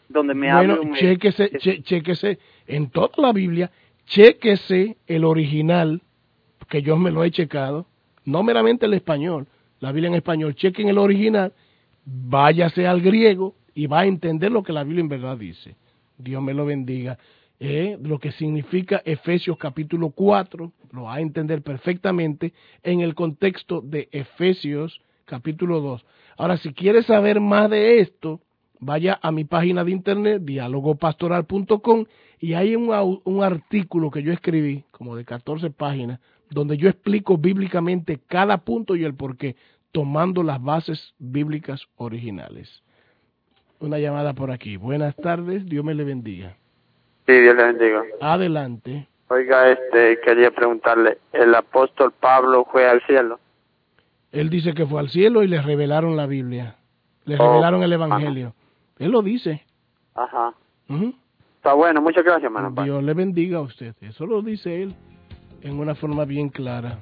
donde me habla... Bueno, chéquese en toda la Biblia, chéquese el original, que yo me lo he checado, no meramente el español, la Biblia en español, chequen el original, váyase al griego y va a entender lo que la Biblia en verdad dice. Dios me lo bendiga. Lo que significa Efesios capítulo 4, lo va a entender perfectamente en el contexto de Efesios capítulo 2. Ahora, si quiere saber más de esto, vaya a mi página de internet, dialogopastoral.com, y hay un artículo que yo escribí, como de 14 páginas, donde yo explico bíblicamente cada punto y el porqué, tomando las bases bíblicas originales. Una llamada por aquí. Buenas tardes, Dios me le bendiga. Sí, Dios le bendiga. Adelante. Oiga, quería preguntarle, ¿el apóstol Pablo fue al cielo? Él dice que fue al cielo y le revelaron la Biblia, le revelaron el Evangelio. Él lo dice. Ajá. Está bueno, muchas gracias, hermano. Dios le bendiga a usted. Eso lo dice él en una forma bien clara.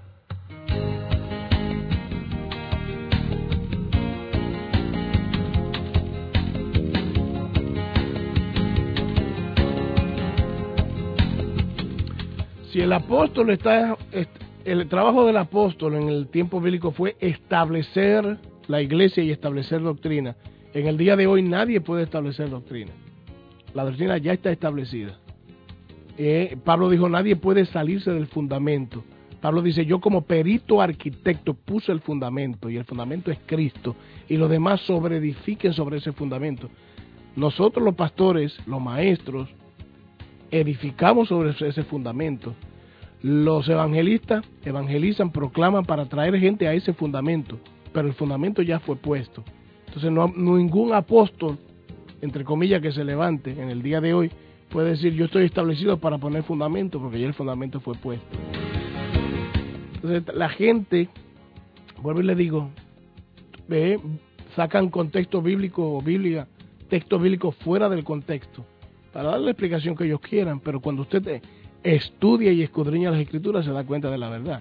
Si el apóstol el trabajo del apóstol en el tiempo bíblico fue establecer la iglesia y establecer doctrina. En el día de hoy nadie puede establecer doctrina. La doctrina ya está establecida. Pablo dijo, nadie puede salirse del fundamento. Pablo dice, yo como perito arquitecto puse el fundamento, y el fundamento es Cristo, y los demás sobreedifiquen sobre ese fundamento. Nosotros los pastores, los maestros, edificamos sobre ese fundamento. Los evangelistas evangelizan, proclaman para traer gente a ese fundamento, pero el fundamento ya fue puesto. Entonces ningún apóstol, entre comillas, que se levante en el día de hoy puede decir yo estoy establecido para poner fundamento, porque ya el fundamento fue puesto. Entonces la gente, vuelvo y le digo, sacan contexto bíblico o Biblia, texto bíblico fuera del contexto, para darle la explicación que ellos quieran, pero cuando usted estudia y escudriña las Escrituras se da cuenta de la verdad.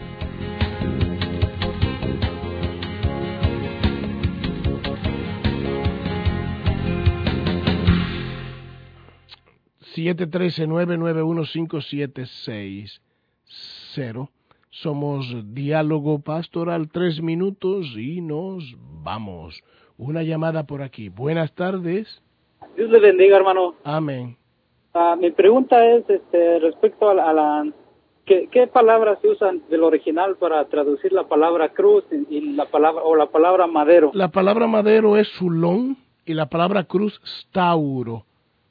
(713-991-5760). Somos Diálogo Pastoral, 3 minutos y nos vamos. Una llamada por aquí. Buenas tardes. Dios le bendiga, hermano. Amén. Mi pregunta es respecto a la ¿qué palabras se usan del original para traducir la palabra cruz y la palabra madero? La palabra madero es sulón y la palabra cruz stauro.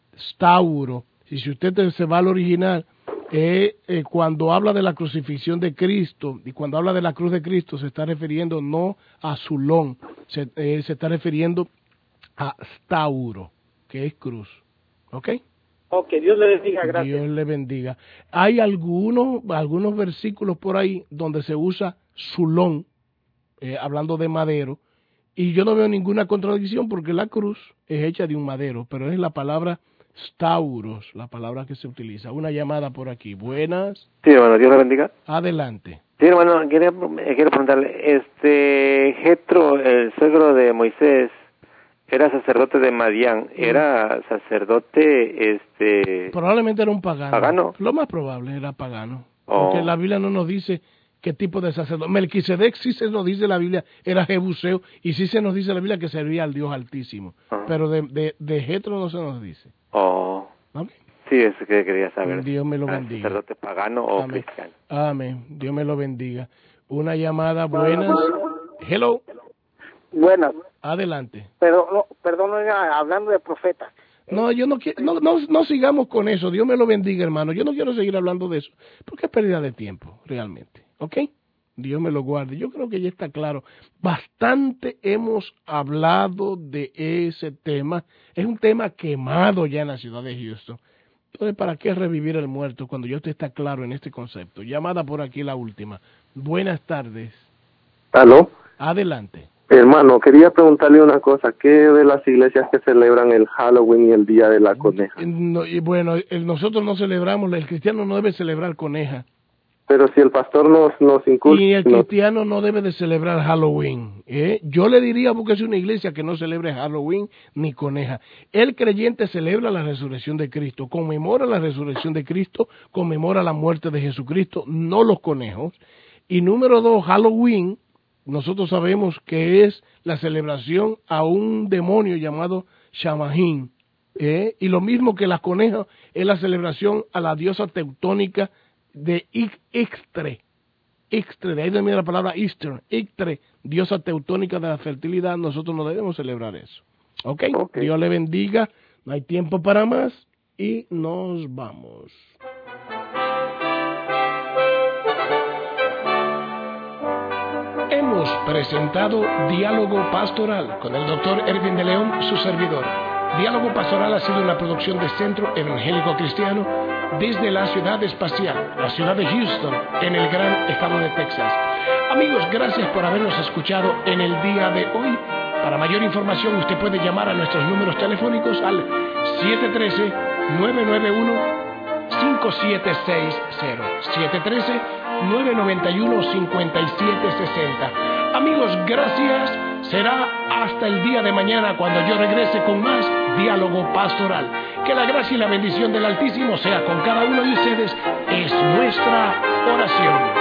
Y si usted se va al original, cuando habla de la crucifixión de Cristo y cuando habla de la cruz de Cristo se está refiriendo no a sulón, se está refiriendo a stauro, que es cruz. ¿Ok? Ok, Dios le bendiga, gracias. Dios le bendiga. Hay algunos versículos por ahí donde se usa sulón, hablando de madero, y yo no veo ninguna contradicción porque la cruz es hecha de un madero, pero es la palabra stauros, la palabra que se utiliza. Una llamada por aquí. Buenas. Sí, hermano, Dios le bendiga. Adelante. Sí, hermano, quiero preguntarle, Jetro, el suegro de Moisés, era sacerdote de Madián, era sacerdote, probablemente era un pagano. ¿Pagano? Lo más probable era pagano, porque la Biblia no nos dice qué tipo de sacerdote. Melquisedec sí se nos dice la Biblia, era jebuseo, y sí se nos dice la Biblia que servía al Dios Altísimo, pero de Jetro no se nos dice. ¿Okay? Sí, eso que quería saber. Dios me lo bendiga. ¿Sacerdote pagano o cristiano? Amén, Dios me lo bendiga. Una llamada, buenas. Hello. Buenas. Adelante. Pero perdón, hablando de profetas. No, yo no quiero, no sigamos con eso. Dios me lo bendiga, hermano. Yo no quiero seguir hablando de eso, porque es pérdida de tiempo, realmente. ¿Ok? Dios me lo guarde. Yo creo que ya está claro. Bastante hemos hablado de ese tema. Es un tema quemado ya en la ciudad de Houston. Entonces, ¿para qué revivir el muerto cuando ya usted está claro en este concepto? Llamada por aquí la última. Buenas tardes. ¿Aló? Adelante. Hermano, quería preguntarle una cosa. ¿Qué de las iglesias que celebran el Halloween y el Día de la Coneja? No, y bueno, nosotros no celebramos, el cristiano no debe celebrar coneja. Pero si el pastor nos inculca... Y el cristiano no debe de celebrar Halloween. Yo le diría, porque es una iglesia que no celebre Halloween ni coneja. El creyente celebra la resurrección de Cristo, conmemora la resurrección de Cristo, conmemora la muerte de Jesucristo, no los conejos. Y número 2, Halloween, nosotros sabemos que es la celebración a un demonio llamado Shamahin. Y lo mismo que las conejas es la celebración a la diosa teutónica de Ixtre, de ahí viene la palabra Easter, Ixtre, diosa teutónica de la fertilidad. Nosotros no debemos celebrar eso. ¿Ok? Dios le bendiga, no hay tiempo para más y nos vamos. Hemos presentado Diálogo Pastoral con el Dr. Erwin de León, su servidor. Diálogo Pastoral ha sido una producción de Centro Evangélico Cristiano desde la ciudad espacial, la ciudad de Houston, en el gran estado de Texas. Amigos, gracias por habernos escuchado en el día de hoy. Para mayor información usted puede llamar a nuestros números telefónicos al 713-991-5760, 713-991-5760. Amigos, gracias. Será hasta el día de mañana cuando yo regrese con más Diálogo Pastoral. Que la gracia y la bendición del Altísimo sea con cada uno de ustedes. Es nuestra oración.